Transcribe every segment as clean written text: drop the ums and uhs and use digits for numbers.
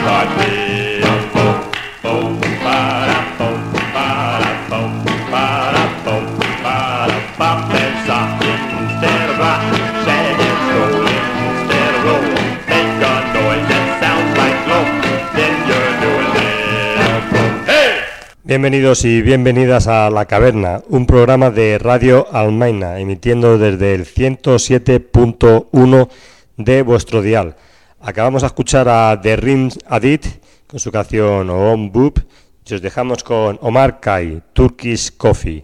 Bienvenidos y bienvenidas a La Caverna, un programa de Radio Almaina, emitiendo desde el 107.1 de vuestro dial. Acabamos de escuchar a The Rims Adit con su canción Om Boop y os dejamos con Omar Kai, Turkish Coffee.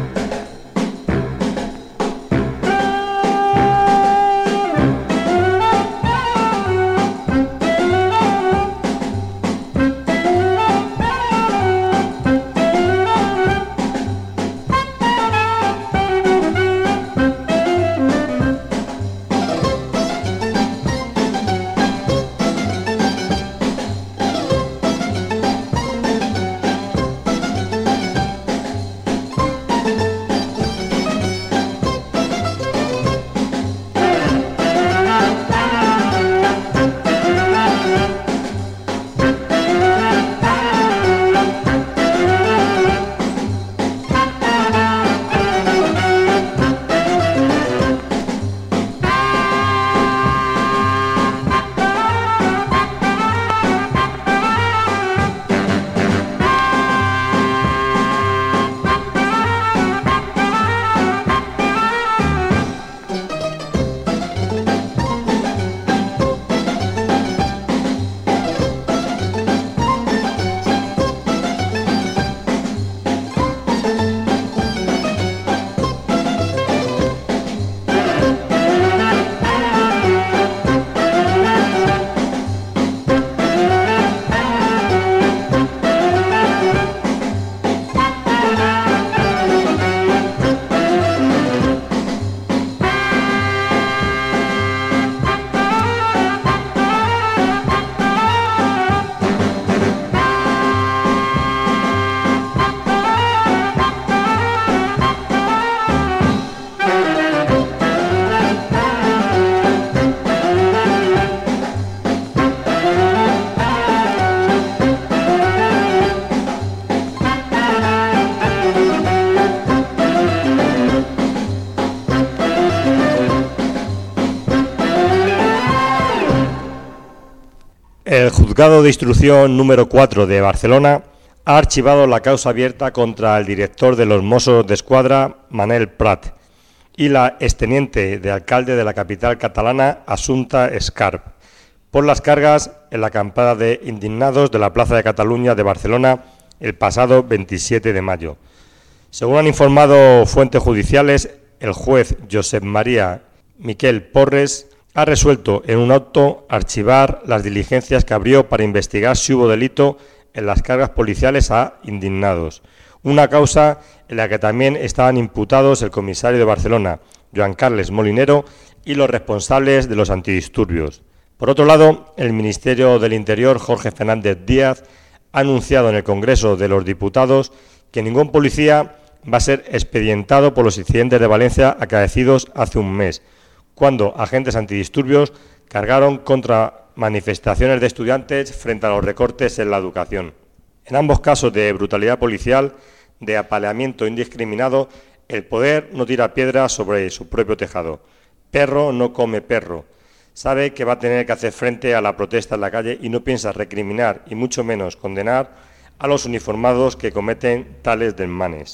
El Juzgado de Instrucción número 4 de Barcelona ha archivado la causa abierta contra el director de los Mossos d'Esquadra, Manel Prat, y la exteniente de alcalde de la capital catalana, Assumpta Escarp, por las cargas en la acampada de indignados de la Plaza de Cataluña de Barcelona el pasado 27 de mayo. Según han informado fuentes judiciales, el juez Josep María Miquel Porres ha resuelto en un auto archivar las diligencias que abrió para investigar si hubo delito en las cargas policiales a indignados, una causa en la que también estaban imputados el comisario de Barcelona, Joan Carles Molinero, y los responsables de los antidisturbios. Por otro lado, el Ministerio del Interior, Jorge Fernández Díaz, ha anunciado en el Congreso de los Diputados que ningún policía va a ser expedientado por los incidentes de Valencia acaecidos hace un mes, cuando agentes antidisturbios cargaron contra manifestaciones de estudiantes frente a los recortes en la educación. En ambos casos de brutalidad policial, de apaleamiento indiscriminado, el poder no tira piedras sobre su propio tejado. Perro no come perro. Sabe que va a tener que hacer frente a la protesta en la calle y no piensa recriminar y mucho menos condenar a los uniformados que cometen tales desmanes.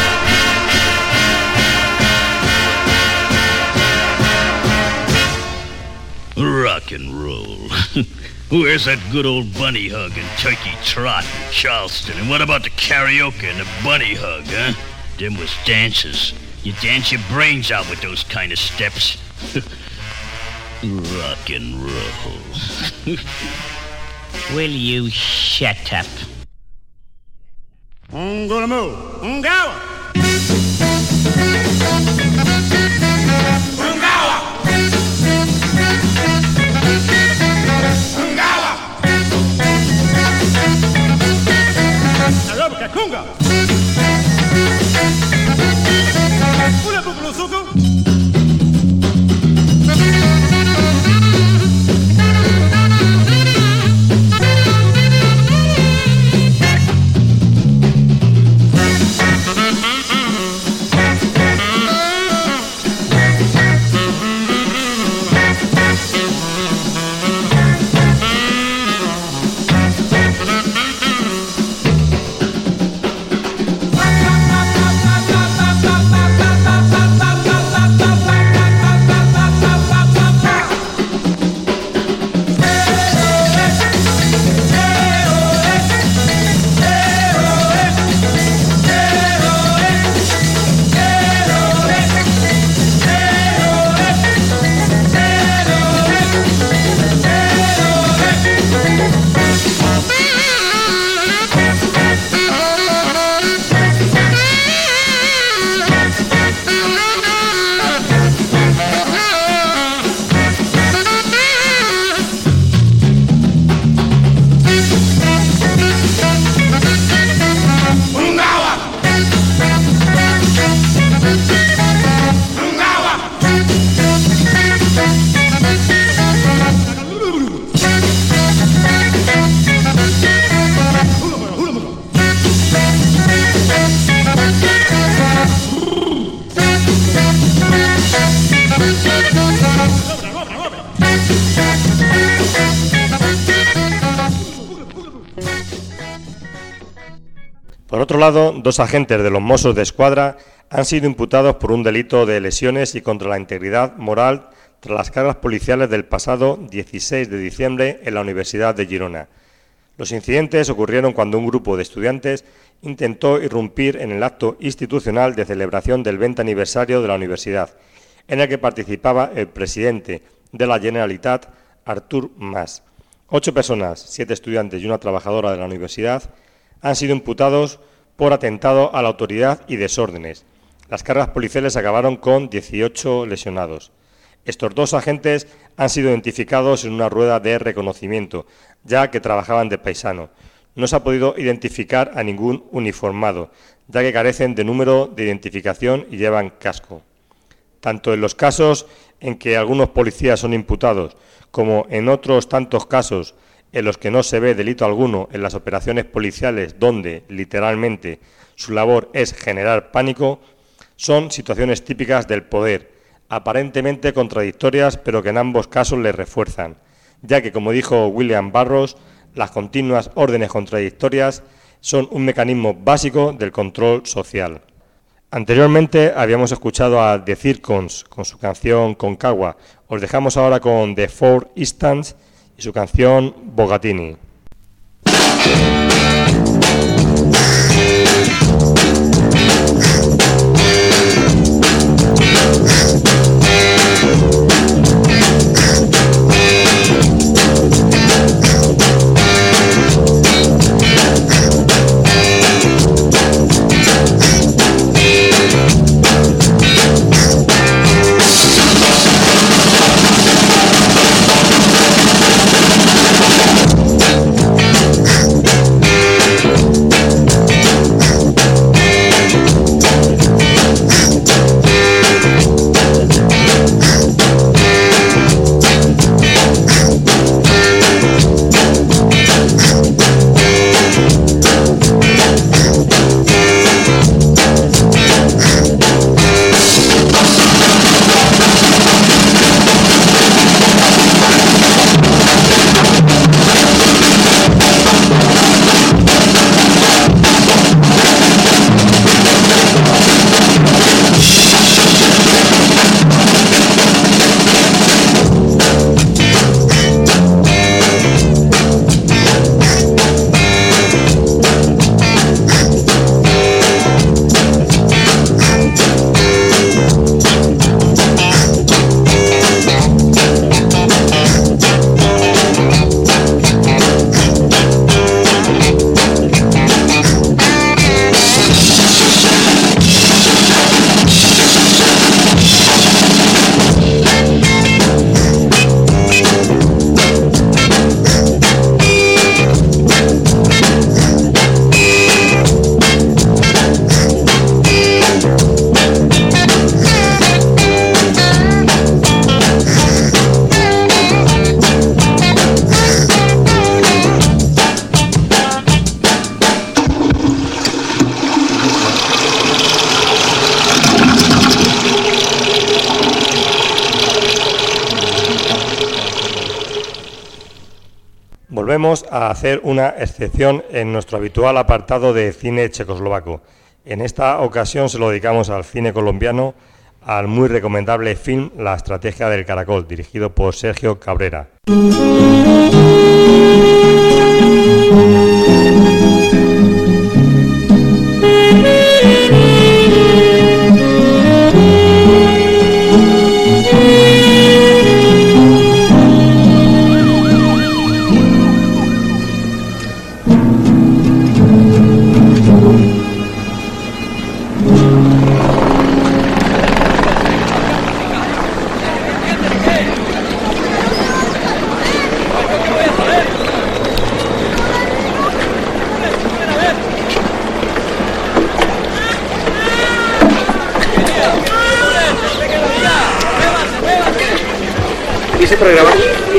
Rock and roll. Where's that good old bunny hug and turkey trot in Charleston? And what about the karaoke and the bunny hug, huh? Them was dances. You dance your brains out with those kind of steps. Rock and roll. Will you shut up? I'm gonna move. Ungawa! Ungawa! Kunga. Una kukulusuku. Por otro lado, 2 agentes de los Mossos de Escuadra han sido imputados por un delito de lesiones y contra la integridad moral tras las cargas policiales del pasado 16 de diciembre en la Universidad de Girona. Los incidentes ocurrieron cuando un grupo de estudiantes intentó irrumpir en el acto institucional de celebración del 20 aniversario de la universidad, en el que participaba el presidente de la Generalitat, Artur Mas. 8 personas, 7 estudiantes y una trabajadora de la universidad, han sido imputados por atentado a la autoridad y desórdenes. Las cargas policiales acabaron con 18 lesionados. Estos 2 agentes han sido identificados en una rueda de reconocimiento, ya que trabajaban de paisano. No se ha podido identificar a ningún uniformado, ya que carecen de número de identificación y llevan casco. Tanto en los casos en que algunos policías son imputados, como en otros tantos casos en los que no se ve delito alguno en las operaciones policiales donde, literalmente, su labor es generar pánico, son situaciones típicas del poder, aparentemente contradictorias, pero que en ambos casos le refuerzan, ya que, como dijo William Burroughs, las continuas órdenes contradictorias son un mecanismo básico del control social. Anteriormente habíamos escuchado a The Zircons con su canción Concagua. Os dejamos ahora con The Four Instants y su canción Bogatini. Volvemos a hacer una excepción en nuestro habitual apartado de cine checoslovaco. En esta ocasión se lo dedicamos al cine colombiano, al muy recomendable film La estrategia del caracol, dirigido por Sergio Cabrera. Programa.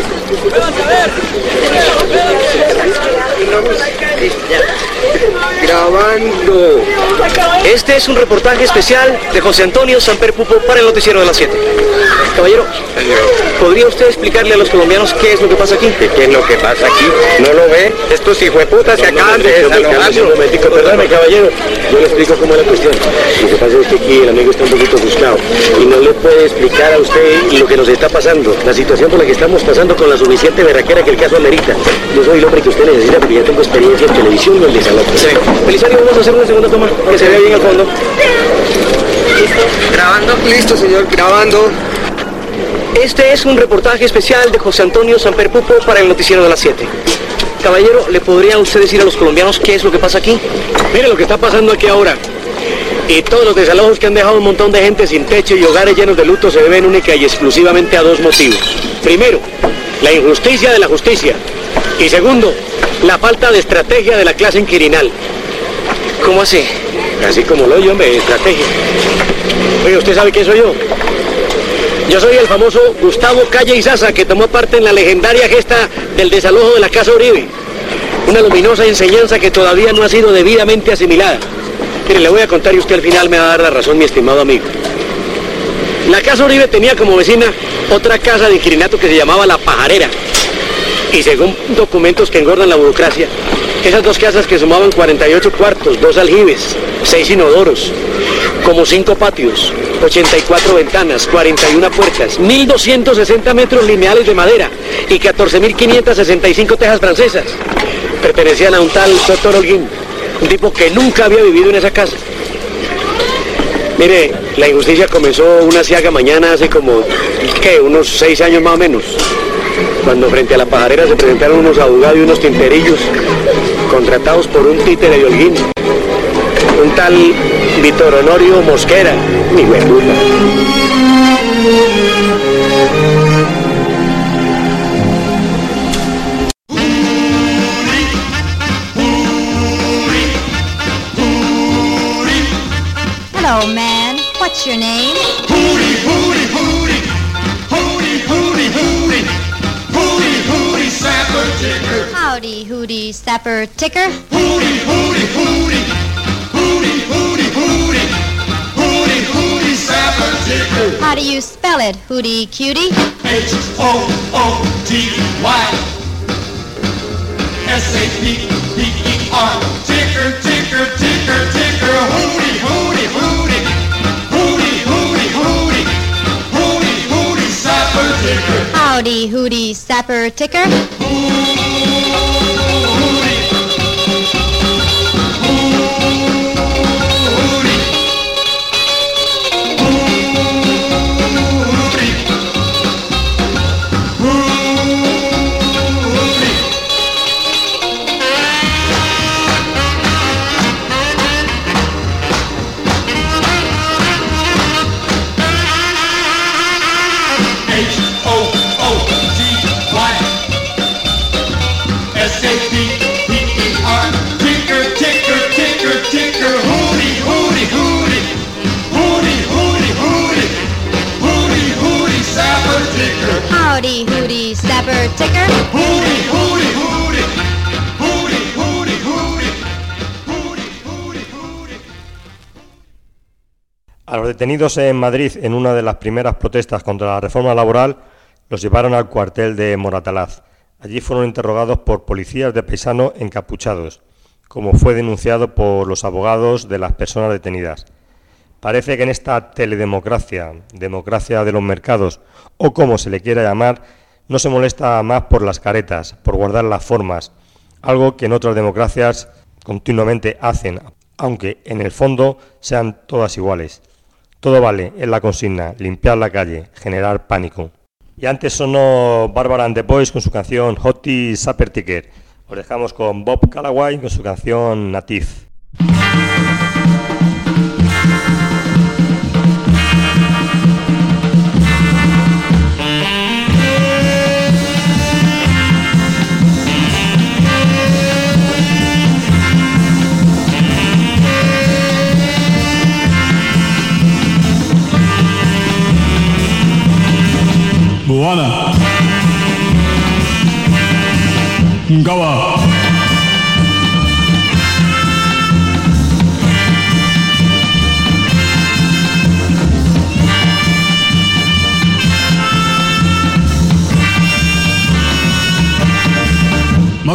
Grabando. Este es un reportaje especial de José Antonio Samper Pupo para el Noticiero de las 7. Caballero, ¿podría usted explicarle a los colombianos qué es lo que pasa aquí? ¿Qué es lo que pasa aquí? ¿No lo ve? Estos hijueputas se acaban de desalojar. Un momentico, perdóname, caballero. Yo le explico cómo es la cuestión. Lo que pasa es que aquí el amigo está un poquito ofuscado y no le puede explicar a usted lo que nos está pasando, la situación por la que estamos pasando con la suficiente berraquera que el caso amerita. Yo soy el hombre que usted necesita porque ya tengo experiencia en televisión y en desalojo. Sí. Belisario, vamos a hacer una segunda toma, que se vea bien al fondo. ¿Listo? ¿Grabando? Listo, señor, grabando. Este es un reportaje especial de José Antonio Samper Pupo para el noticiero de las 7. Caballero, ¿le podría usted decir a los colombianos qué es lo que pasa aquí? Mire lo que está pasando aquí ahora. Y todos los desalojos que han dejado un montón de gente sin techo y hogares llenos de luto se deben única y exclusivamente a dos motivos. Primero, la injusticia de la justicia. Y segundo, la falta de estrategia de la clase inquirinal. ¿Cómo así? Así como lo oye, hombre, estrategia. Oye, ¿usted sabe quién soy yo? Yo soy el famoso Gustavo Calle Izaza, que tomó parte en la legendaria gesta del desalojo de la Casa Uribe. Una luminosa enseñanza que todavía no ha sido debidamente asimilada. Mire, le voy a contar y usted al final me va a dar la razón, mi estimado amigo. La Casa Uribe tenía como vecina otra casa de inquilinato que se llamaba La Pajarera. Y según documentos que engordan la burocracia, esas dos casas que sumaban 48 cuartos, 2 aljibes, 6 inodoros, como 5 patios, 84 ventanas, 41 puertas, 1.260 metros lineales de madera y 14.565 tejas francesas, pertenecían a un tal Dr. Holguín, un tipo que nunca había vivido en esa casa. Mire, la injusticia comenzó una ciaga mañana hace como, ¿qué? Unos 6 años más o menos, cuando frente a La Pajarera se presentaron unos abogados y unos tinterillos contratados por un títere de Holguín, un tal Víctor Honorio Mosquera, mi hueputa. Hello, man. What's your name? Hootie, hootie, hootie. Hootie, hootie, hootie. Hootie, hootie, sapper ticker. Howdy, Hootie Sapper Ticker. Hootie, hootie, hootie. Hootie, hootie, hootie. Hootie, hootie, sapper ticker. How do you spell it, Hootie Cutie? H-O-O-T-Y. S-A-P-P-E-R. Ticker, ticker, ticker, ticker. Hootie, hootie, hootie. Hootie, hootie, hootie. Hootie, hootie, sapper ticker. Howdy, Hootie Sapper Ticker. Howdy, Hootie Sapper Ticker. Hootie, hootie, hootie. Hootie, hootie, hootie. Hootie, hootie, hootie. A los detenidos en Madrid en una de las primeras protestas contra la reforma laboral los llevaron al cuartel de Moratalaz. Allí fueron interrogados por policías de paisano encapuchados, como fue denunciado por los abogados de las personas detenidas. Parece que en esta teledemocracia, democracia de los mercados, o como se le quiera llamar, no se molesta más por las caretas, por guardar las formas, algo que en otras democracias continuamente hacen, aunque en el fondo sean todas iguales. Todo vale, es la consigna, limpiar la calle, generar pánico. Y antes sonó Barbara and the Boys con su canción Hootie Sapper Ticker. Os dejamos con Bob Callaway con su canción Native. Moana Ngawa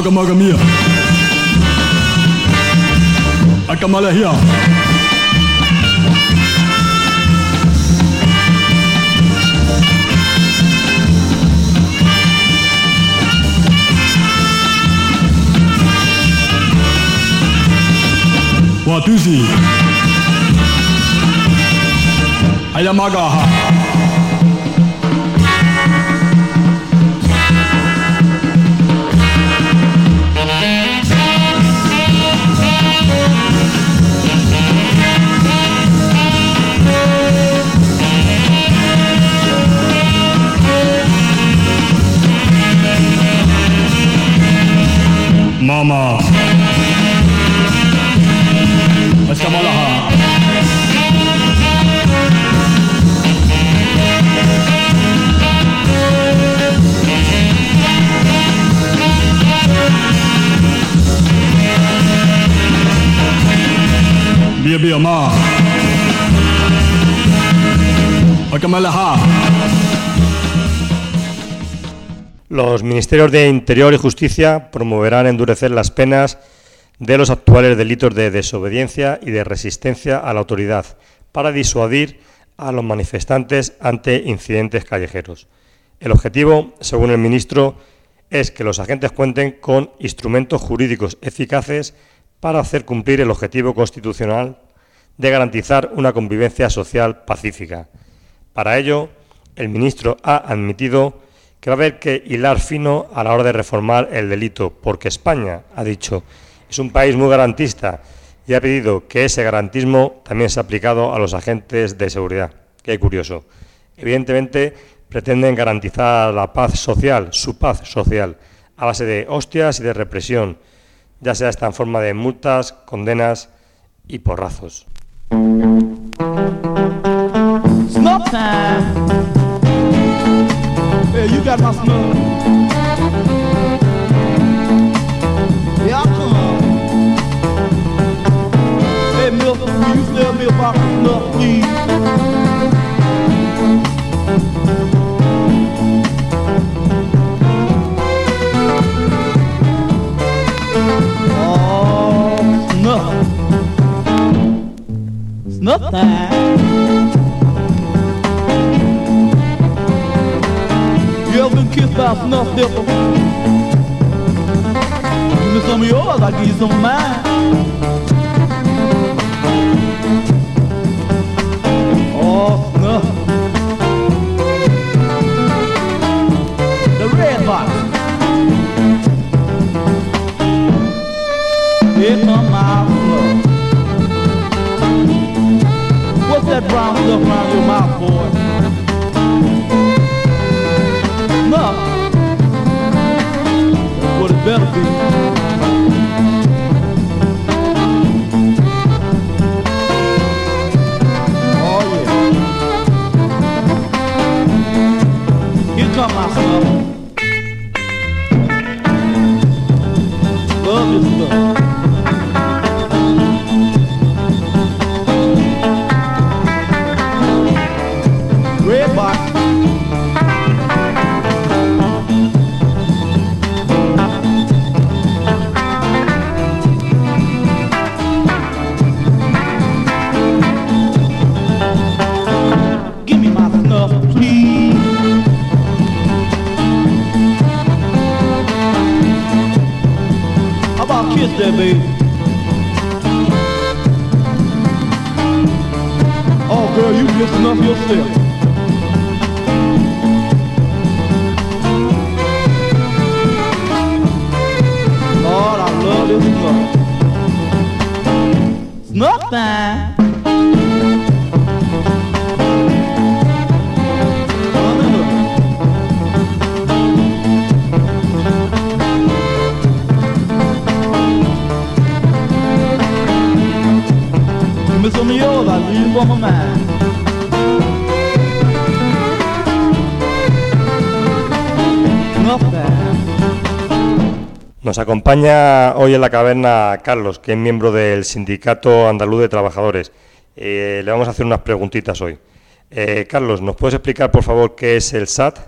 Magamia. Akamalahia. Watusi. Ayamagaha. Mama. Askamalaha. Bia ma. Askamalaha. Los ministerios de Interior y Justicia promoverán endurecer las penas de los actuales delitos de desobediencia y de resistencia a la autoridad para disuadir a los manifestantes ante incidentes callejeros. El objetivo, según el ministro, es que los agentes cuenten con instrumentos jurídicos eficaces para hacer cumplir el objetivo constitucional de garantizar una convivencia social pacífica. Para ello, el ministro ha admitido que va a haber que hilar fino a la hora de reformar el delito, porque España, ha dicho, es un país muy garantista y ha pedido que ese garantismo también sea aplicado a los agentes de seguridad. Qué curioso. Evidentemente pretenden garantizar la paz social, su paz social, a base de hostias y de represión, ya sea esta en forma de multas, condenas y porrazos. Snuff time. Hey, you got my snuff. Yeah, come. Hey, Milton, can you tell me about the snuff, please? Oh, snuff. Snuff time. You ever been kissed by a snuff dipper? Give me some of yours, I'll give you some of mine. Oh, snuff. The red box. Here come my snuff. What's that brown stuff around your mouth, boy? Snuff. That's what it better be. Come my snuff. Love this stuff. Red box. Give me my snuff, please. Kiss that baby. Oh girl, you kiss enough yourself. Lord, I love this snuff. Snuff time. Some of yours, I leave on my mind. Nos acompaña hoy en la caverna Carlos, que es miembro del Sindicato Andaluz de Trabajadores. Le vamos a hacer unas preguntitas hoy. Carlos, ¿nos puedes explicar, por favor, qué es el SAT?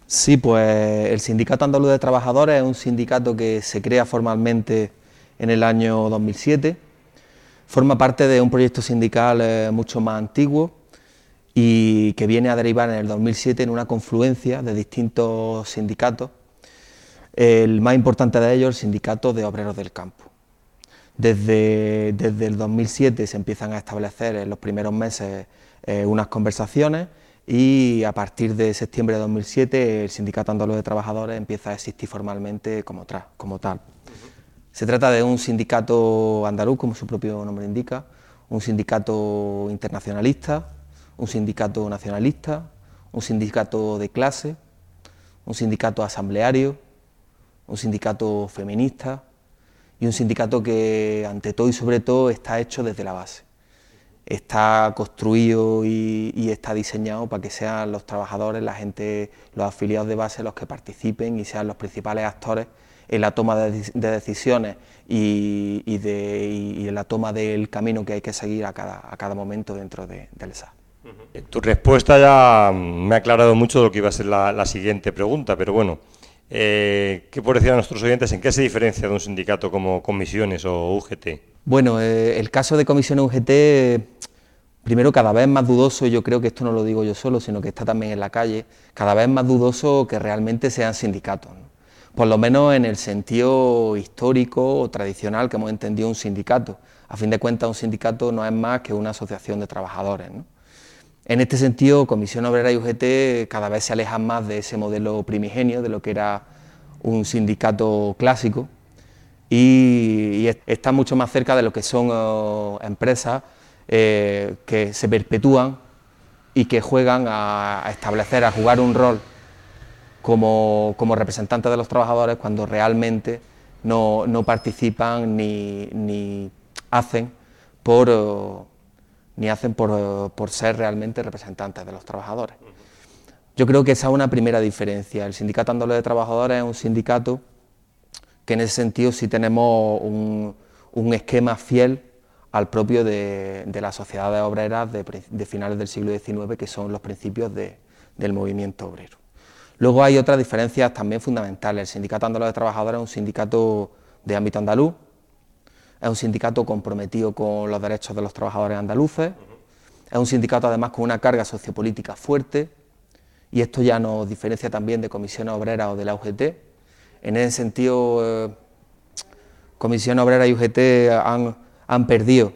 Sí, pues el Sindicato Andaluz de Trabajadores es un sindicato que se crea formalmente en el año 2007, forma parte de un proyecto sindical mucho más antiguo y que viene a derivar en el 2007 en una confluencia de distintos sindicatos, el más importante de ellos el Sindicato de Obreros del Campo. Desde el 2007 se empiezan a establecer en los primeros meses unas conversaciones y a partir de septiembre de 2007 el Sindicato Andaluz de Trabajadores empieza a existir formalmente como tal. Se trata de un sindicato andaluz, como su propio nombre indica, un sindicato internacionalista, un sindicato nacionalista, un sindicato de clase, un sindicato asambleario, un sindicato feminista y un sindicato que ante todo y sobre todo está hecho desde la base. Está construido y está diseñado para que sean los trabajadores, la gente, los afiliados de base los que participen y sean los principales actores en la toma de decisiones y en la toma del camino que hay que seguir a cada momento dentro del SAS. Tu respuesta ya me ha aclarado mucho de lo que iba a ser la siguiente pregunta, pero bueno, ¿qué por decir a nuestros oyentes en qué se diferencia de un sindicato como Comisiones o UGT? Bueno, el caso de Comisiones UGT, primero cada vez más dudoso, y yo creo que esto no lo digo yo solo, sino que está también en la calle, cada vez más dudoso que realmente sean sindicatos, ¿no? Por lo menos en el sentido histórico o tradicional que hemos entendido un sindicato. A fin de cuentas, un sindicato no es más que una asociación de trabajadores, ¿no? En este sentido, Comisión Obrera y UGT cada vez se alejan más de ese modelo primigenio, de lo que era un sindicato clásico, y está mucho más cerca de lo que son empresas que se perpetúan y que juegan a establecer, a jugar un rol como representantes de los trabajadores cuando realmente no participan ni hacen por ser realmente representantes de los trabajadores. Yo creo que esa es una primera diferencia. El Sindicato Andaluz de Trabajadores es un sindicato que en ese sentido sí tenemos un esquema fiel al propio de las sociedades obreras de finales del siglo XIX, que son los principios del movimiento obrero. Luego hay otras diferencias también fundamentales. El Sindicato Andaluz de Trabajadores es un sindicato de ámbito andaluz, es un sindicato comprometido con los derechos de los trabajadores andaluces, es un sindicato además con una carga sociopolítica fuerte, y esto ya nos diferencia también de Comisiones Obreras o de la UGT. En ese sentido, Comisión Obrera y UGT han perdido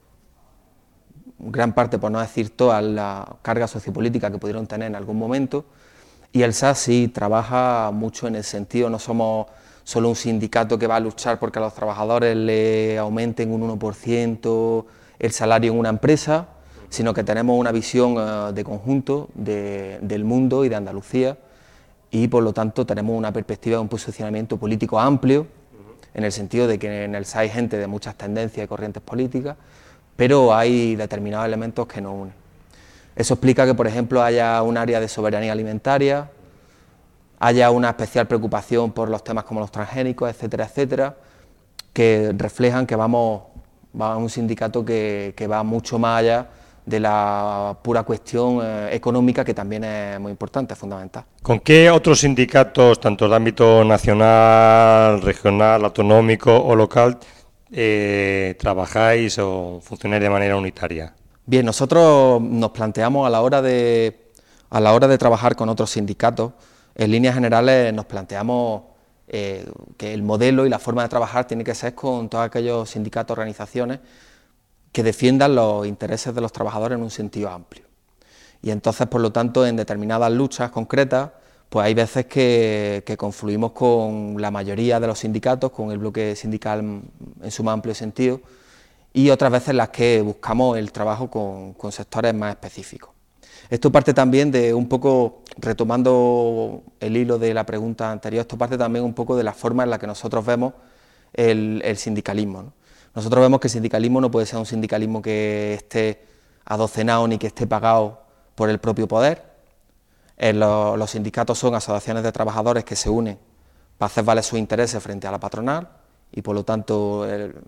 gran parte, por no decir toda, la carga sociopolítica que pudieron tener en algún momento, y el SAS sí trabaja mucho en ese sentido. No somos solo un sindicato que va a luchar porque a los trabajadores le aumenten un 1% el salario en una empresa, sino que tenemos una visión de conjunto del mundo y de Andalucía, y por lo tanto tenemos una perspectiva de un posicionamiento político amplio, en el sentido de que en el SAS hay gente de muchas tendencias y corrientes políticas, pero hay determinados elementos que nos unen. Eso explica que, por ejemplo, haya un área de soberanía alimentaria, haya una especial preocupación por los temas como los transgénicos, etcétera, etcétera, que reflejan que vamos a un sindicato que va mucho más allá de la pura cuestión económica, que también es muy importante, es fundamental. ¿Con qué otros sindicatos, tanto de ámbito nacional, regional, autonómico o local, trabajáis o funcionáis de manera unitaria? Bien, nosotros nos planteamos a la hora de trabajar con otros sindicatos, en líneas generales nos planteamos que el modelo y la forma de trabajar tiene que ser con todos aquellos sindicatos, organizaciones que defiendan los intereses de los trabajadores en un sentido amplio. Y entonces, por lo tanto, en determinadas luchas concretas, pues hay veces que confluimos con la mayoría de los sindicatos, con el bloque sindical en su más amplio sentido, y otras veces las que buscamos el trabajo con sectores más específicos. Esto parte también de un poco, retomando el hilo de la pregunta anterior, esto parte también un poco de la forma en la que nosotros vemos el sindicalismo, ¿no? Nosotros vemos que el sindicalismo no puede ser un sindicalismo que esté adocenado ni que esté pagado por el propio poder. Los sindicatos son asociaciones de trabajadores que se unen para hacer valer sus intereses frente a la patronal y por lo tanto,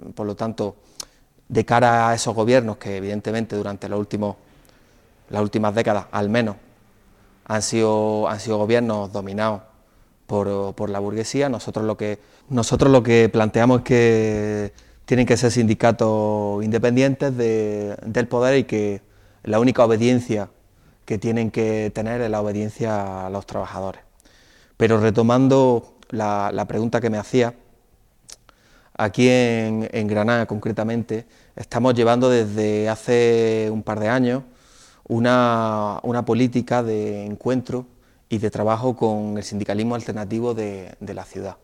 de cara a esos gobiernos que evidentemente durante las últimas décadas al menos han sido gobiernos dominados por la burguesía. Nosotros lo que planteamos es que tienen que ser sindicatos independientes del poder y que la única obediencia que tienen que tener es la obediencia a los trabajadores. Pero retomando la pregunta que me hacía, aquí en Granada concretamente estamos llevando desde hace un par de años una política de encuentro y de trabajo con el sindicalismo alternativo de la ciudad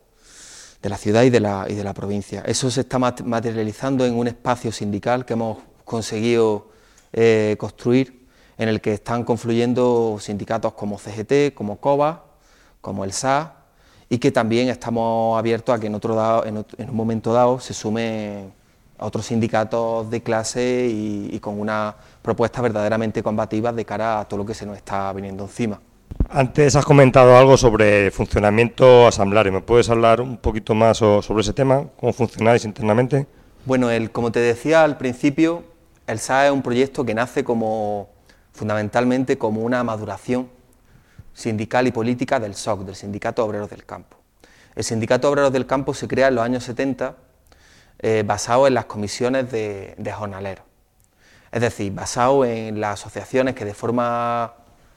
y de la provincia. Eso se está materializando en un espacio sindical que hemos conseguido construir, en el que están confluyendo sindicatos como CGT, como COBA, como el SA, y que también estamos abiertos a que en un momento dado se sumen a otros sindicatos de clase y con una propuesta verdaderamente combativa de cara a todo lo que se nos está viniendo encima. Antes has comentado algo sobre el funcionamiento asambleario. ¿Me puedes hablar un poquito más sobre ese tema? ¿Cómo funcionáis internamente? Bueno, como te decía al principio, el SA es un proyecto que nace fundamentalmente como una maduración sindical y política del SOC, del Sindicato Obreros del Campo. El Sindicato Obreros del Campo se crea en los años 70 basado en las comisiones de jornaleros, es decir, basado en las asociaciones que de forma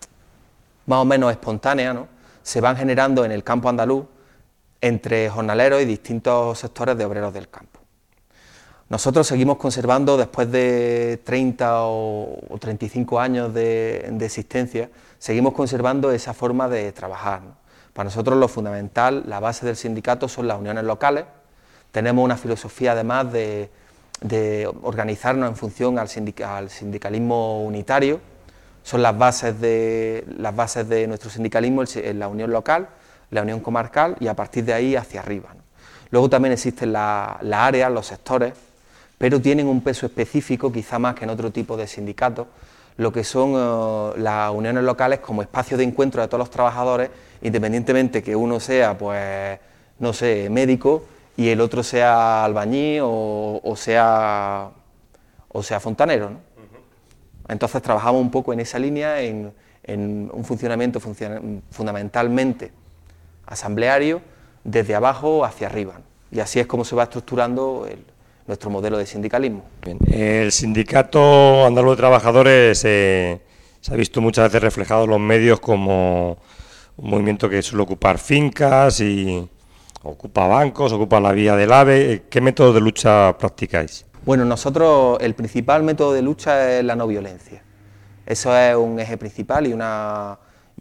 más o menos espontánea, ¿no?, se van generando en el campo andaluz entre jornaleros y distintos sectores de obreros del campo. Nosotros seguimos conservando, después de 30 o 35 años de existencia, seguimos conservando esa forma de trabajar, ¿no? Para nosotros lo fundamental, la base del sindicato son las uniones locales. Tenemos una filosofía además de organizarnos en función al sindicalismo unitario. Son las bases de nuestro sindicalismo, la unión local, la unión comarcal y a partir de ahí hacia arriba, ¿no? Luego también existen las áreas, los sectores, pero tienen un peso específico, quizá más que en otro tipo de sindicatos, lo que son las uniones locales como espacio de encuentro de todos los trabajadores, independientemente que uno sea, pues, no sé, médico y el otro sea albañil o sea fontanero, ¿no? Entonces trabajamos un poco en esa línea, en un funcionamiento fundamentalmente asambleario, desde abajo hacia arriba, ¿no? Y así es como se va estructurando nuestro modelo de sindicalismo. Bien. El Sindicato Andaluz de Trabajadores se ha visto muchas veces reflejado en los medios como un movimiento que suele ocupar fincas y ocupa bancos, ocupa la vía del AVE. ¿Qué métodos de lucha practicáis? Bueno, nosotros el principal método de lucha es la no violencia. Eso es un eje principal y una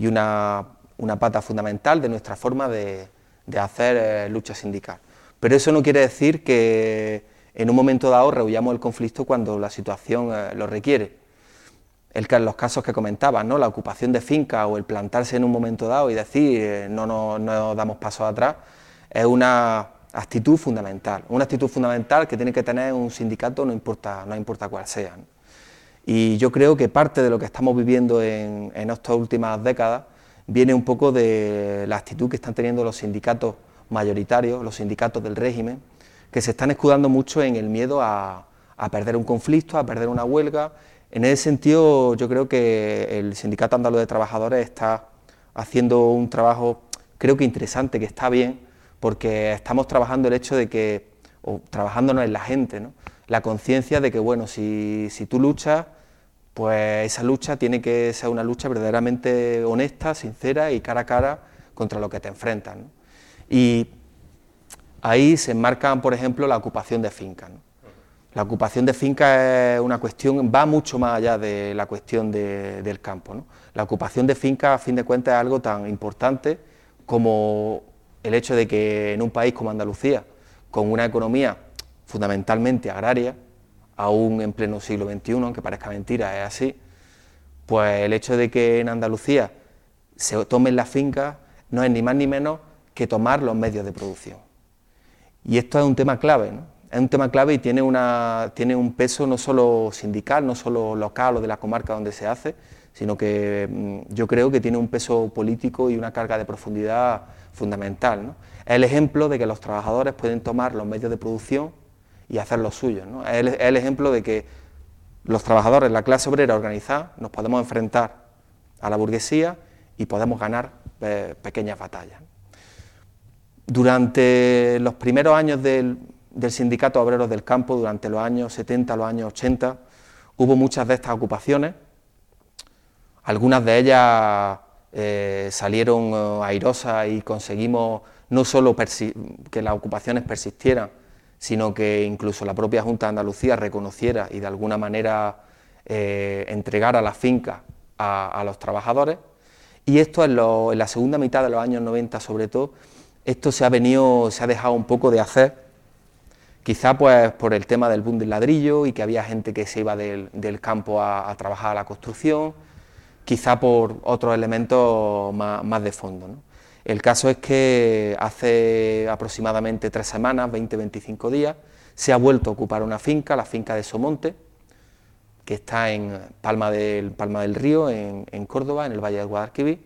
pata fundamental de nuestra forma de hacer lucha sindical. Pero eso no quiere decir que en un momento dado rehuyamos el conflicto cuando la situación lo requiere. En los casos que comentabas, ¿no?, la ocupación de fincas o el plantarse en un momento dado y decir no damos pasos atrás, es una actitud fundamental que tiene que tener un sindicato, no importa cuál sea, ¿no? Y yo creo que parte de lo que estamos viviendo en estas últimas décadas viene un poco de la actitud que están teniendo los sindicatos mayoritarios, los sindicatos del régimen, que se están escudando mucho en el miedo a perder un conflicto, a perder una huelga. En ese sentido, yo creo que el Sindicato Andaluz de Trabajadores está haciendo un trabajo, creo que interesante, que está bien, porque estamos trabajando el hecho de que, o trabajándonos en la gente, ¿no?, la conciencia de que, bueno, si tú luchas, pues esa lucha tiene que ser una lucha verdaderamente honesta, sincera y cara a cara contra lo que te enfrentas, ¿no? Y ahí se enmarcan, por ejemplo, la ocupación de fincas, ¿no? La ocupación de fincas es una cuestión, va mucho más allá de la cuestión del campo, ¿no? La ocupación de fincas, a fin de cuentas, es algo tan importante como el hecho de que en un país como Andalucía, con una economía fundamentalmente agraria, aún en pleno siglo XXI, aunque parezca mentira, es así, pues el hecho de que en Andalucía se tomen las fincas no es ni más ni menos que tomar los medios de producción. Y esto es un tema clave, ¿no? Es un tema clave y tiene un peso no solo sindical, no solo local o de la comarca donde se hace, sino que yo creo que tiene un peso político y una carga de profundidad fundamental, ¿no? Es el ejemplo de que los trabajadores pueden tomar los medios de producción y hacer los suyos, ¿no? Es el ejemplo de que los trabajadores, la clase obrera organizada, nos podemos enfrentar a la burguesía y podemos ganar pequeñas batallas. Durante los primeros años del Sindicato de Obreros del Campo, durante los años 70, los años 80, hubo muchas de estas ocupaciones. Algunas de ellas salieron airosas y conseguimos no solo que las ocupaciones persistieran, sino que incluso la propia Junta de Andalucía reconociera y de alguna manera entregara las fincas a los trabajadores. Y esto en la segunda mitad de los años 90 sobre todo, esto se ha dejado un poco de hacer, quizá pues por el tema del boom del ladrillo y que había gente que se iba del campo a trabajar a la construcción, quizá por otros elementos más de fondo, ¿no? El caso es que hace aproximadamente 3 semanas, 20-25 días, se ha vuelto a ocupar una finca, la finca de Somonte, que está en Palma del Río, en Córdoba, en el Valle del Guadalquivir,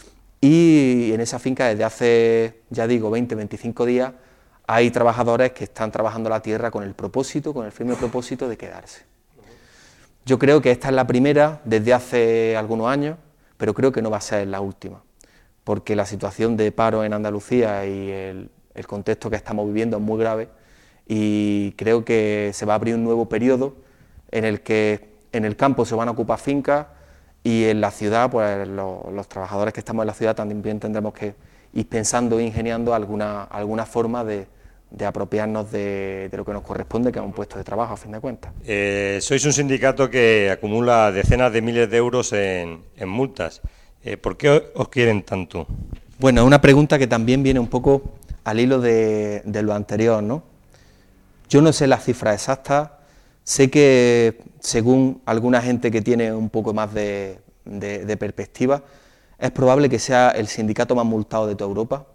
y en esa finca desde hace, ya digo, 20-25 días, hay trabajadores que están trabajando la tierra con el firme propósito de quedarse. Yo creo que esta es la primera desde hace algunos años, pero creo que no va a ser la última, porque la situación de paro en Andalucía y el contexto que estamos viviendo es muy grave y creo que se va a abrir un nuevo periodo en el que en el campo se van a ocupar fincas y en la ciudad, pues los trabajadores que estamos en la ciudad también tendremos que ir pensando e ingeniando alguna forma de apropiarnos de lo que nos corresponde, que es un puesto de trabajo, a fin de cuentas. Sois un sindicato que acumula decenas de miles de euros en multas. ¿Por qué os quieren tanto? Bueno, es una pregunta que también viene un poco al hilo de lo anterior, ¿no? Yo no sé las cifras exactas, sé que según alguna gente que tiene un poco más de perspectiva, es probable que sea el sindicato más multado de toda Europa.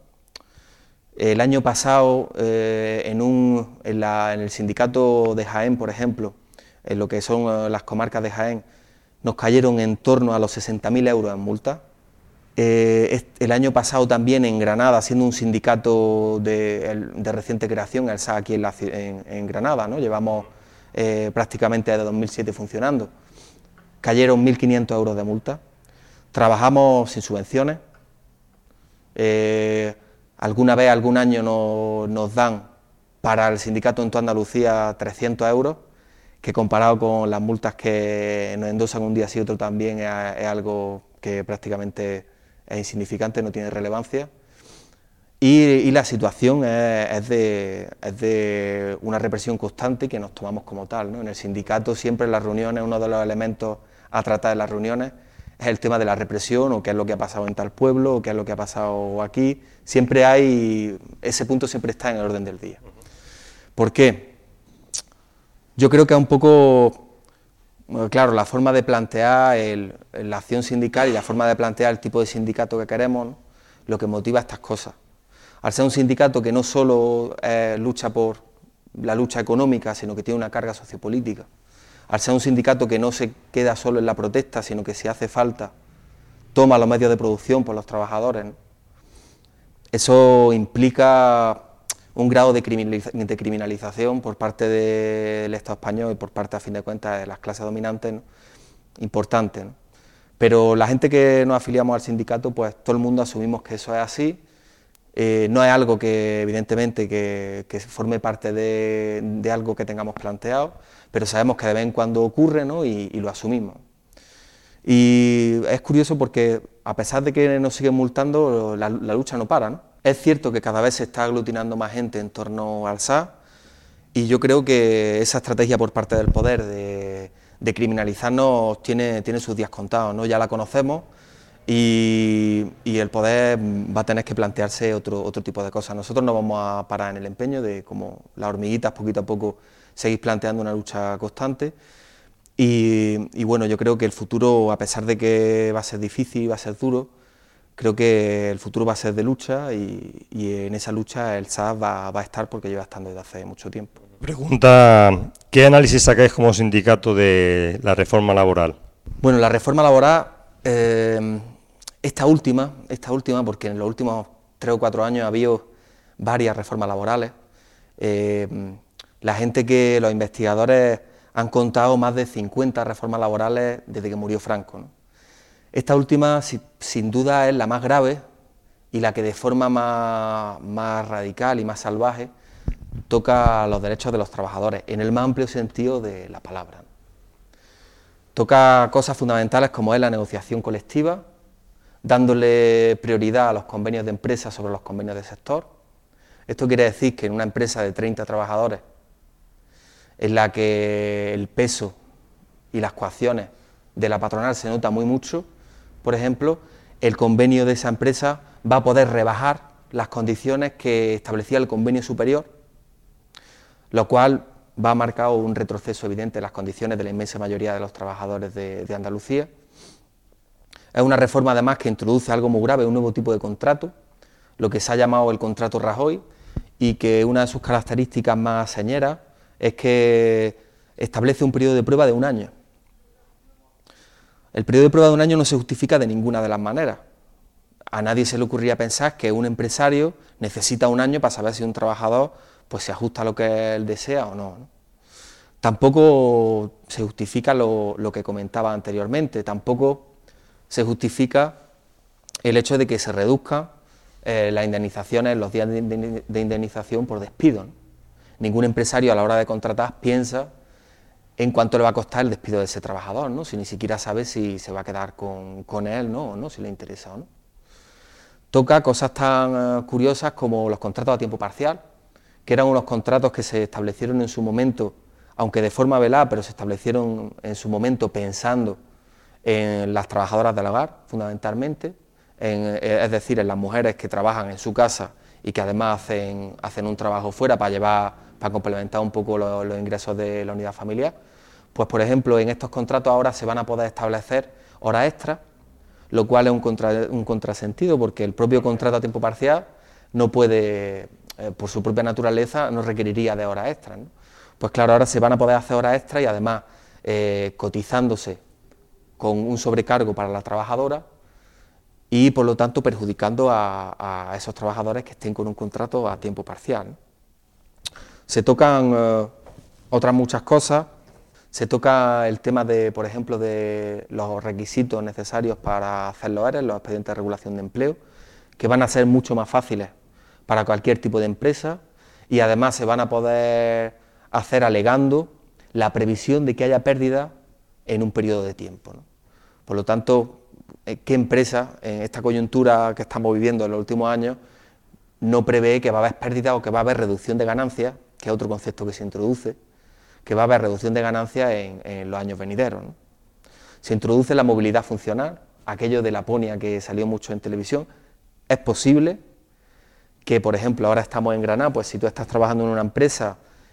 El año pasado, en el sindicato de Jaén, por ejemplo, en lo que son las comarcas de Jaén, nos cayeron en torno a los 60.000 euros en multa. El año pasado también en Granada, siendo un sindicato de reciente creación, el SA aquí en Granada, ¿no? Llevamos prácticamente desde 2007 funcionando, cayeron 1.500 euros de multa. Trabajamos sin subvenciones, alguna vez, algún año nos dan para el sindicato en toda Andalucía 300 euros, que comparado con las multas que nos endosan un día sí otro también es algo que prácticamente es insignificante, no tiene relevancia. Y la situación es de una represión constante que nos tomamos como tal, ¿no? En el sindicato siempre en las reuniones, uno de los elementos a tratar en las reuniones es el tema de la represión, o qué es lo que ha pasado en tal pueblo, o qué es lo que ha pasado aquí. Siempre ese punto siempre está en el orden del día. ¿Por qué? Yo creo que es un poco, claro, la forma de plantear la acción sindical y la forma de plantear el tipo de sindicato que queremos, ¿no? Lo que motiva estas cosas. Al ser un sindicato que no solo lucha por la lucha económica, sino que tiene una carga sociopolítica, al ser un sindicato que no se queda solo en la protesta, sino que si hace falta toma los medios de producción por los trabajadores, ¿no? Eso implica un grado de criminalización por parte del Estado español y por parte, a fin de cuentas, de las clases dominantes, ¿no? Importante, ¿no? Pero la gente que nos afiliamos al sindicato, pues todo el mundo asumimos que eso es así. No es algo que, evidentemente, que forme parte de algo que tengamos planteado, pero sabemos que de vez en cuando ocurre, ¿no? y lo asumimos. Y es curioso porque, a pesar de que nos siguen multando, la lucha no para, ¿no? Es cierto que cada vez se está aglutinando más gente en torno al SA, y yo creo que esa estrategia por parte del poder de criminalizarnos tiene sus días contados, ¿no? Ya la conocemos. Y el poder va a tener que plantearse otro tipo de cosas. Nosotros no vamos a parar en el empeño de, como las hormiguitas, poquito a poco seguir planteando una lucha constante. Y bueno, yo creo que el futuro, a pesar de que va a ser difícil, va a ser duro, creo que el futuro va a ser de lucha y en esa lucha el SAS va a estar, porque lleva estando desde hace mucho tiempo. Pregunta, ¿qué análisis sacáis como sindicato de la reforma laboral? Bueno, la reforma laboral... Esta última, porque en los últimos 3 o 4 años ha habido varias reformas laborales. Los investigadores han contado más de 50 reformas laborales desde que murió Franco, ¿no? Esta última, sin duda, es la más grave y la que de forma más radical y más salvaje toca los derechos de los trabajadores, en el más amplio sentido de la palabra. Toca cosas fundamentales como es la negociación colectiva, dándole prioridad a los convenios de empresa sobre los convenios de sector. Esto quiere decir que en una empresa de 30 trabajadores, en la que el peso y las coacciones de la patronal se nota muy mucho, por ejemplo, el convenio de esa empresa va a poder rebajar las condiciones que establecía el convenio superior, lo cual va a marcar un retroceso evidente en las condiciones de la inmensa mayoría de los trabajadores de Andalucía. Es una reforma además que introduce algo muy grave, un nuevo tipo de contrato, lo que se ha llamado el contrato Rajoy, y que una de sus características más señeras es que establece un periodo de prueba de 1 año. El periodo de prueba de 1 año no se justifica de ninguna de las maneras. A nadie se le ocurría pensar que un empresario necesita 1 año para saber si un trabajador pues se ajusta a lo que él desea o no. Tampoco se justifica lo que comentaba anteriormente, tampoco se justifica el hecho de que se reduzcan las indemnizaciones, los días de indemnización por despido, ¿no? Ningún empresario a la hora de contratar piensa en cuánto le va a costar el despido de ese trabajador, ¿no? Si ni siquiera sabe si se va a quedar con él, ¿no? O no, si le interesa o no. Toca cosas tan curiosas como los contratos a tiempo parcial, que eran unos contratos que se establecieron en su momento, aunque de forma velada, pero se establecieron en su momento pensando en las trabajadoras del hogar, fundamentalmente, es decir, en las mujeres que trabajan en su casa y que además hacen un trabajo fuera para complementar un poco los ingresos de la unidad familiar. Pues, por ejemplo, en estos contratos ahora se van a poder establecer horas extras, lo cual es un contrasentido, porque el propio contrato a tiempo parcial no puede, por su propia naturaleza, no requeriría de horas extras, ¿no? Pues claro, ahora se van a poder hacer horas extras y además cotizándose con un sobrecargo para la trabajadora y por lo tanto perjudicando a esos trabajadores que estén con un contrato a tiempo parcial, ¿no? Se tocan otras muchas cosas, se toca el tema de, por ejemplo, de los requisitos necesarios para hacer los ERE, los expedientes de regulación de empleo, que van a ser mucho más fáciles para cualquier tipo de empresa y además se van a poder hacer alegando la previsión de que haya pérdida en un periodo de tiempo, ¿no? Por lo tanto, ¿qué empresa en esta coyuntura que estamos viviendo en los últimos años no prevé que va a haber pérdida o que va a haber reducción de ganancias, que es otro concepto que se introduce, que va a haber reducción de ganancias en los años venideros, ¿no? Se introduce la movilidad funcional, aquello de Laponia que salió mucho en televisión. Es posible que, por ejemplo, ahora estamos en Granada, pues si tú estás trabajando en una empresa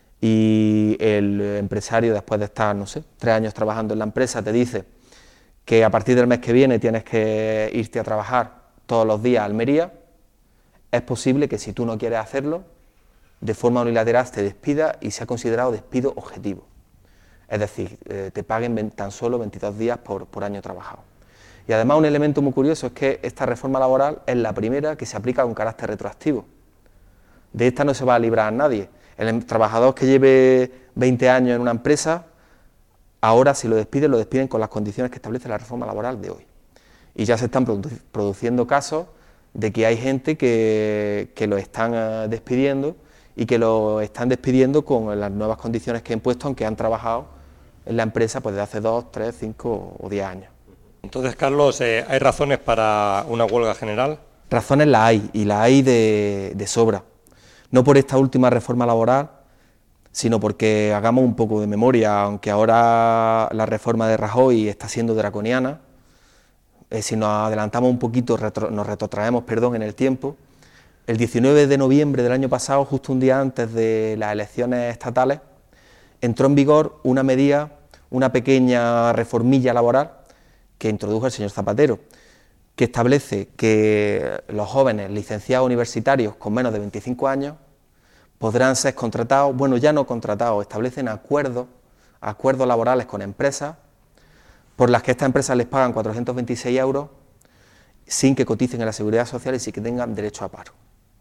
y el empresario, después de estar, no sé, 3 años trabajando en la empresa, te dice que a partir del mes que viene tienes que irte a trabajar todos los días a Almería, es posible que si tú no quieres hacerlo, de forma unilateral te despida y sea considerado despido objetivo. Es decir, te paguen tan solo 22 días por año trabajado. Y además un elemento muy curioso es que esta reforma laboral es la primera que se aplica con carácter retroactivo. De esta no se va a librar nadie. El trabajador que lleve 20 años en una empresa, ahora si lo despiden con las condiciones que establece la reforma laboral de hoy. Y ya se están produciendo casos de que hay gente que lo están despidiendo y que lo están despidiendo con las nuevas condiciones que han impuesto, aunque han trabajado en la empresa pues desde hace 2, 3, 5 o 10 años. Entonces, Carlos, ¿hay razones para una huelga general? Razones las hay, y las hay de sobra. No por esta última reforma laboral, sino porque hagamos un poco de memoria, aunque ahora la reforma de Rajoy está siendo draconiana, si nos adelantamos un poquito, nos retrotraemos en el tiempo, el 19 de noviembre del año pasado, justo un día antes de las elecciones estatales, entró en vigor una medida, una pequeña reformilla laboral que introdujo el señor Zapatero, que establece que los jóvenes licenciados universitarios con menos de 25 años podrán ser contratados, bueno, ya no contratados, establecen acuerdos laborales con empresas por las que estas empresas les pagan 426 euros sin que coticen en la Seguridad Social y sin que tengan derecho a paro.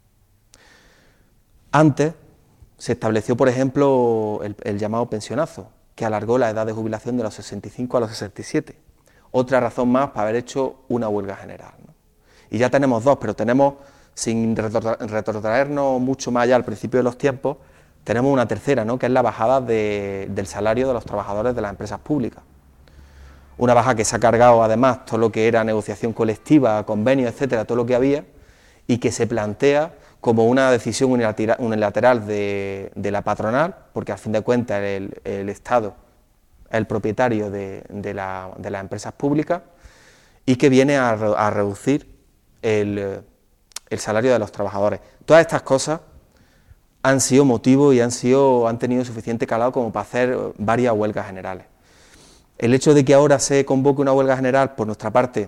Antes se estableció, por ejemplo, el llamado pensionazo, que alargó la edad de jubilación de los 65 a los 67. otra razón más para haber hecho una huelga general, ¿no? Y ya tenemos dos, pero tenemos, sin retrotraernos mucho más allá al principio de los tiempos, tenemos una tercera, ¿no? Que es la bajada del salario de los trabajadores de las empresas públicas. Una baja que se ha cargado además todo lo que era negociación colectiva, convenios, etcétera, todo lo que había, y que se plantea como una decisión unilateral de la patronal, porque al fin de cuentas el Estado es el propietario de las empresas públicas, y que viene a reducir el salario de los trabajadores. Todas estas cosas han sido motivo y han tenido suficiente calado como para hacer varias huelgas generales. El hecho de que ahora se convoque una huelga general, por nuestra parte,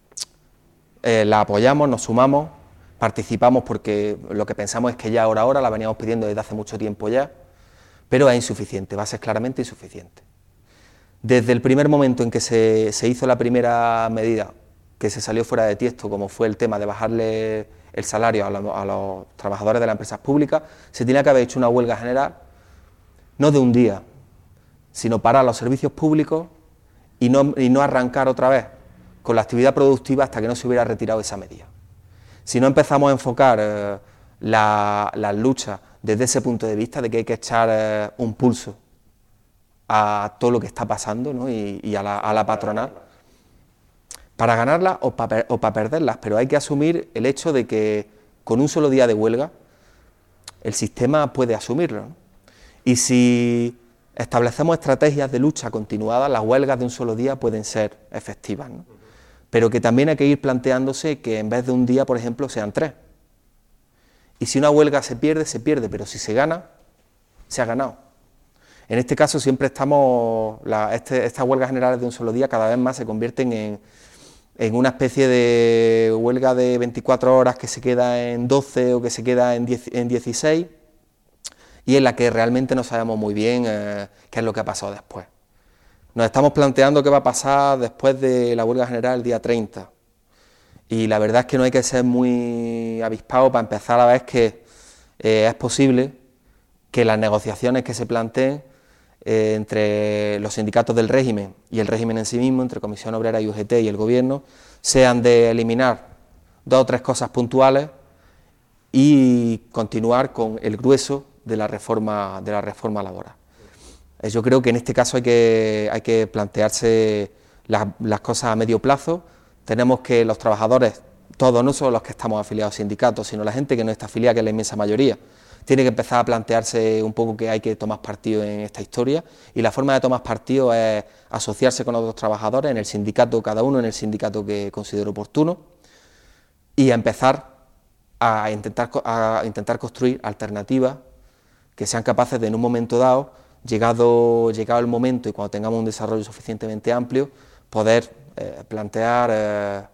la apoyamos, nos sumamos, participamos porque lo que pensamos es que ya ahora la veníamos pidiendo desde hace mucho tiempo ya, pero es insuficiente, va a ser claramente insuficiente. Desde el primer momento en que se hizo la primera medida que se salió fuera de tiesto, como fue el tema de bajarle el salario a los trabajadores de las empresas públicas, se tenía que haber hecho una huelga general, no de un día, sino parar los servicios públicos y no arrancar otra vez con la actividad productiva hasta que no se hubiera retirado esa medida. Si no empezamos a enfocar las luchas desde ese punto de vista de que hay que echar un pulso a todo lo que está pasando, ¿no? y a la patronal, para ganarlas o para perderlas, pero hay que asumir el hecho de que con un solo día de huelga el sistema puede asumirlo, ¿no? Y si establecemos estrategias de lucha continuadas, las huelgas de un solo día pueden ser efectivas, ¿no? Pero que también hay que ir planteándose que en vez de un día, por ejemplo, sean 3. Y si una huelga se pierde, pero si se gana, se ha ganado. En este caso siempre estamos, estas huelgas generales de un solo día cada vez más se convierten en una especie de huelga de 24 horas que se queda en 12 o que se queda en 16, y en la que realmente no sabemos muy bien qué es lo que ha pasado después. Nos estamos planteando qué va a pasar después de la huelga general el día 30, y la verdad es que no hay que ser muy avispado para empezar a ver que es posible que las negociaciones que se planteen entre los sindicatos del régimen y el régimen en sí mismo, entre Comisión Obrera y UGT y el Gobierno, sean de eliminar 2 o 3 cosas puntuales y continuar con el grueso de la reforma laboral. Yo creo que en este caso hay que plantearse las cosas a medio plazo. Tenemos que los trabajadores, todos, no solo los que estamos afiliados a sindicatos, sino la gente que no está afiliada, que es la inmensa mayoría, tiene que empezar a plantearse un poco que hay que tomar partido en esta historia, y la forma de tomar partido es asociarse con otros trabajadores en el sindicato, cada uno en el sindicato que considere oportuno, y a empezar a intentar construir alternativas que sean capaces de, en un momento dado, llegado el momento y cuando tengamos un desarrollo suficientemente amplio, poder plantear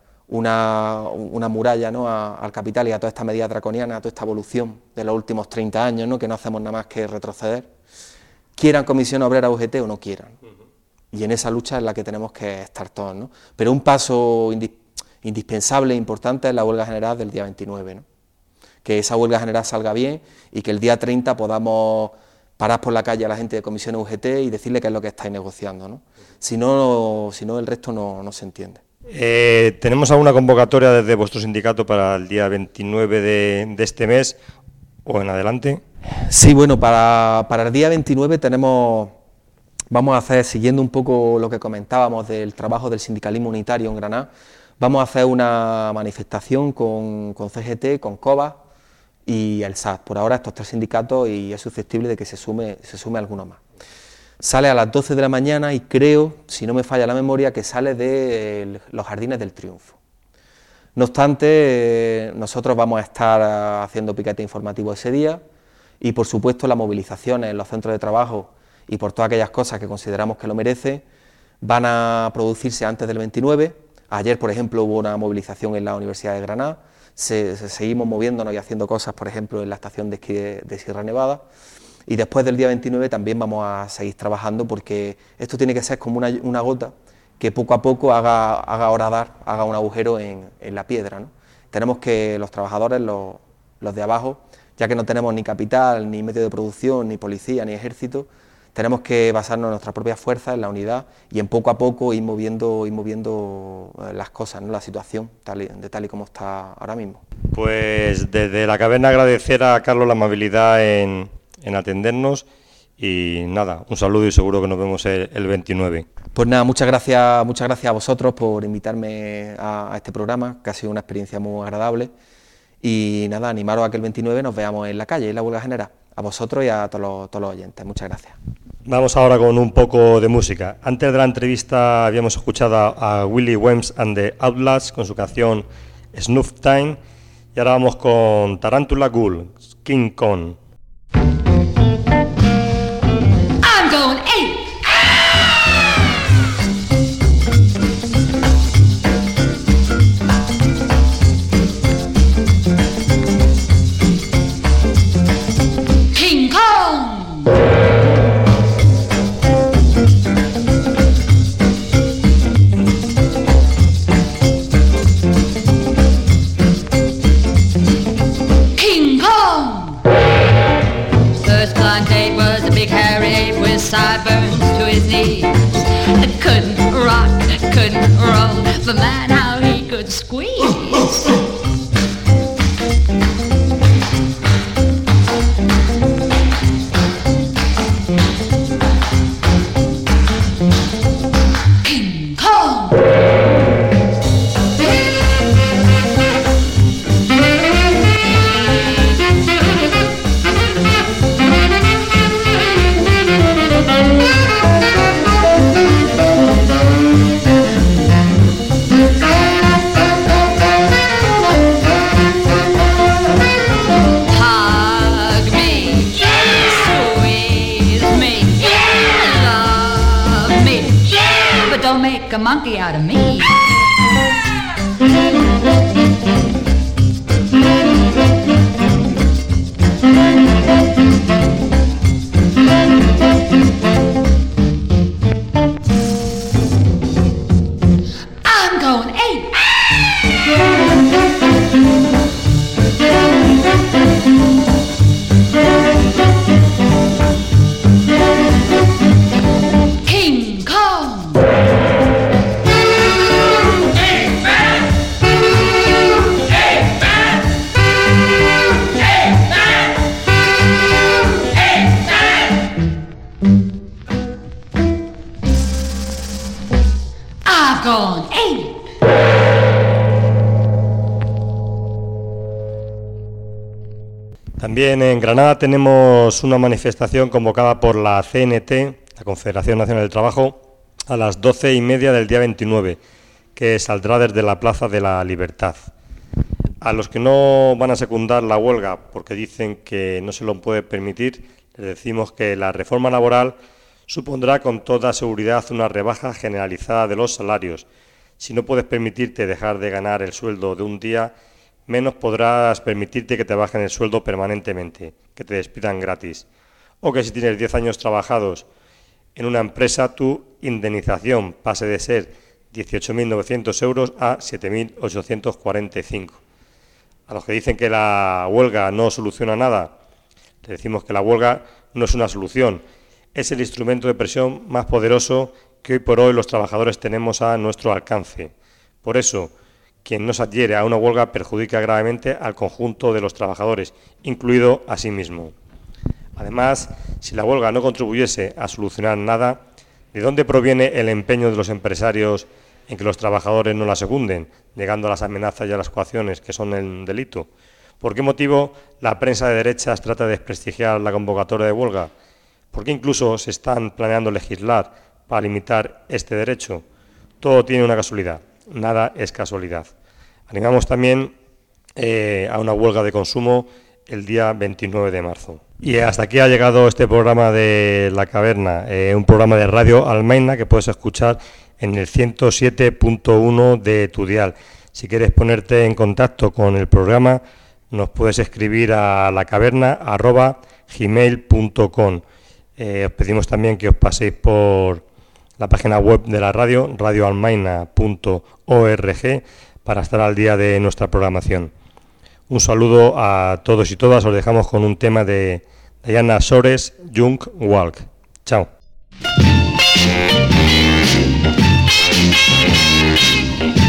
una muralla, ¿no?, al capital y a toda esta medida draconiana, a toda esta evolución de los últimos 30 años, ¿no?, que no hacemos nada más que retroceder, quieran Comisión Obrera UGT o no quieran. Y en esa lucha es la que tenemos que estar todos, ¿no? Pero un paso indispensable e importante es la huelga general del día 29, ¿no? Que esa huelga general salga bien y que el día 30 podamos parar por la calle a la gente de Comisión UGT y decirle qué es lo que estáis negociando, ¿no? Si no el resto no se entiende. ¿Tenemos alguna convocatoria desde vuestro sindicato para el día 29 de este mes o en adelante? Sí, bueno, para el día 29 vamos a hacer, siguiendo un poco lo que comentábamos del trabajo del sindicalismo unitario en Granada, vamos a hacer una manifestación con CGT, con COBA y el SAT. Por ahora estos 3 sindicatos, y es susceptible de que se sume alguno más. Sale a las 12 de la mañana y creo, si no me falla la memoria, que sale de los Jardines del Triunfo. No obstante, nosotros vamos a estar haciendo piquete informativo ese día y, por supuesto, las movilizaciones en los centros de trabajo y por todas aquellas cosas que consideramos que lo merece, van a producirse antes del 29. Ayer, por ejemplo, hubo una movilización en la Universidad de Granada, seguimos moviéndonos y haciendo cosas, por ejemplo, en la estación de esquí de Sierra Nevada. Y después del día 29 también vamos a seguir trabajando, porque esto tiene que ser como una gota que poco a poco haga un agujero en la piedra, ¿no? Tenemos que los trabajadores, los de abajo, ya que no tenemos ni capital, ni medio de producción, ni policía, ni ejército, tenemos que basarnos en nuestras propias fuerzas, en la unidad y en poco a poco ir moviendo las cosas, ¿no? La situación tal y como está ahora mismo. Pues desde la caverna agradecer a Carlos la amabilidad en atendernos y nada, un saludo y seguro que nos vemos el 29. Pues nada, muchas gracias a vosotros por invitarme a este programa, que ha sido una experiencia muy agradable y nada, animaros a que el 29 nos veamos en la calle, en la huelga general. A vosotros y a todos los oyentes. Muchas gracias. Vamos ahora con un poco de música. Antes de la entrevista habíamos escuchado a Willie Weems and the Outlaws con su canción Snuff Time y ahora vamos con Tarantula Ghoul, King Kong. I'm going ape. Sideburns to his knees. Couldn't rock, couldn't roll, but man, how he could squeeze. King Kong. Make a monkey out of me. I'm going ape. King Kong. También en Granada tenemos una manifestación convocada por la CNT, la Confederación Nacional del Trabajo, a las 12:30 del día 29, que saldrá desde la Plaza de la Libertad. A los que no van a secundar la huelga porque dicen que no se lo puede permitir, les decimos que la reforma laboral supondrá con toda seguridad una rebaja generalizada de los salarios. Si no puedes permitirte dejar de ganar el sueldo de un día, menos podrás permitirte que te bajen el sueldo permanentemente, que te despidan gratis. O que si tienes 10 años trabajados en una empresa, tu indemnización pase de ser 18.900 euros a 7.845. A los que dicen que la huelga no soluciona nada, les decimos que la huelga no es una solución, es el instrumento de presión más poderoso que hoy por hoy los trabajadores tenemos a nuestro alcance. Por eso, quien no se adhiere a una huelga perjudica gravemente al conjunto de los trabajadores, incluido a sí mismo. Además, si la huelga no contribuyese a solucionar nada, ¿de dónde proviene el empeño de los empresarios en que los trabajadores no la secunden, llegando a las amenazas y a las coacciones, que son el delito? ¿Por qué motivo la prensa de derechas trata de desprestigiar la convocatoria de huelga? ¿Por qué incluso se están planeando legislar para limitar este derecho? Todo tiene una casualidad, nada es casualidad. Animamos también a una huelga de consumo el día 29 de marzo. Y hasta aquí ha llegado este programa de La Caverna, un programa de Radio Almaina que puedes escuchar en el 107.1 de tu dial. Si quieres ponerte en contacto con el programa, nos puedes escribir a lacaverna@gmail.com. Os pedimos también que os paséis por la página web de la radio, radioalmaina.org, para estar al día de nuestra programación. Un saludo a todos y todas, os dejamos con un tema de Diana Sores, Young Walk. Chao.